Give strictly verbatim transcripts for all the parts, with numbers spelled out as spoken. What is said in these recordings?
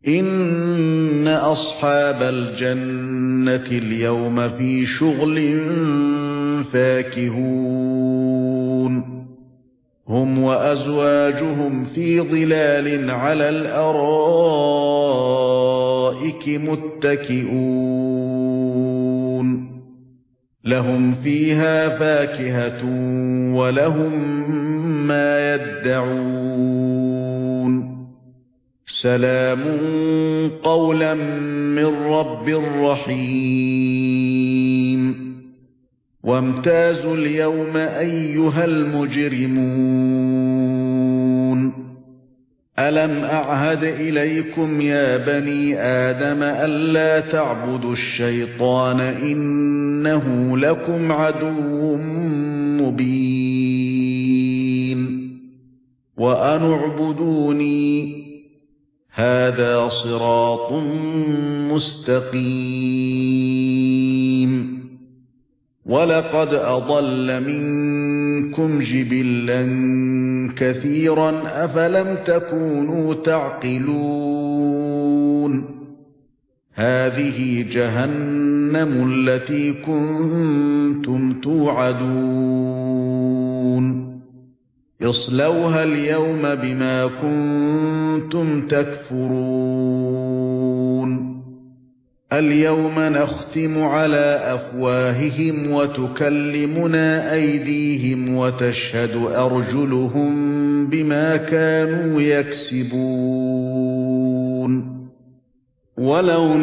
إِنَّ أَصْحَابَ الْجَنَّةِ الْيَوْمَ فِي شُغْلٍ فَاكِهُونَ هُمْ وَأَزْوَاجُهُمْ فِي ظِلَالٍ عَلَى الْأَرَائِكِ مُتَّكِئُونَ لَهُمْ فِيهَا فَاكِهَةٌ وَلَهُم مَّا يَدَّعُونَ سَلَامٌ قَوْلًا مِّن رَّبٍّ رَّحِيمٍ وَامْتَازُوا الْيَوْمَ أَيُّهَا الْمُجْرِمُونَ أَلَمْ أَعْهَدْ إِلَيْكُمْ يَا بَنِي آدَمَ أَلَّا تَعْبُدُوا الشَّيْطَانَ إِنَّهُ لَكُمْ عَدُوٌّ مُّبِينٌ وَأَنِ اعْبُدُونِي هَذَا صِرَاطٌ مُسْتَقِيمٌ وَلَقَدْ أَضَلَّ مِنكُمْ جِبِلًّا كَثِيرًا أَفَلَمْ تَكُونُوا تَعْقِلُونَ هَذِهِ جَهَنَّمُ الَّتِي كُنتُمْ تُوعَدُونَ اصْلَوْهَا الْيَوْمَ بِمَا كُنتُمْ تَكْفُرُونَ الْيَوْمَ نَخْتِمُ عَلَى أَفْوَاهِهِمْ وَتُكَلِّمُنَا أَيْدِيهِمْ وَتَشْهَدُ أَرْجُلُهُم بِمَا كَانُوا يَكْسِبُونَ وَلَوْ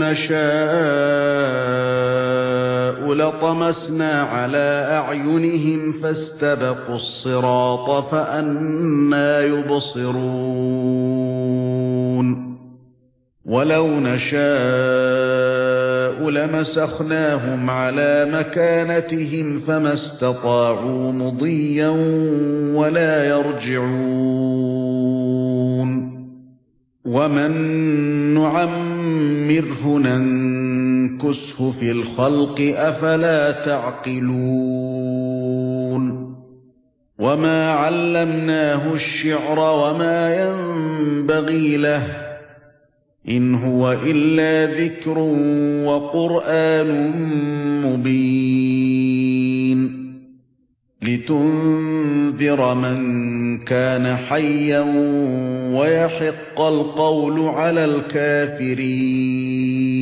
نَشَاءُ لَطَمَسْنَا عَلَى أَعْيُنِهِمْ فَاسْتَبَقُوا الصِّرَاطَ فَأَنَّى يُبْصِرُونَ وَلَوْ نَشَاءُ لَمَسَخْنَاهُمْ عَلَى مَكَانَتِهِمْ فَمَا اسْتَطَاعُوا مُضِيًّا وَلَا يَرْجِعُونَ وَمَن نُّعَمِّرْهُ نَنكُسْهُ فِي الْخَلْقِ أَفَلَا تَعْقِلُونَ وَمَا عَلَّمْنَاهُ الشِّعْرَ وَمَا يَنبَغِي لَهُ إِنْ هُوَ إِلَّا ذِكْرٌ وَقُرْآنٌ مُبِينٌ لِتُنذِرَ مَن كَانَ حَيًّا وَيَحِقَّ الْقَوْلُ عَلَى الْكَافِرِينَ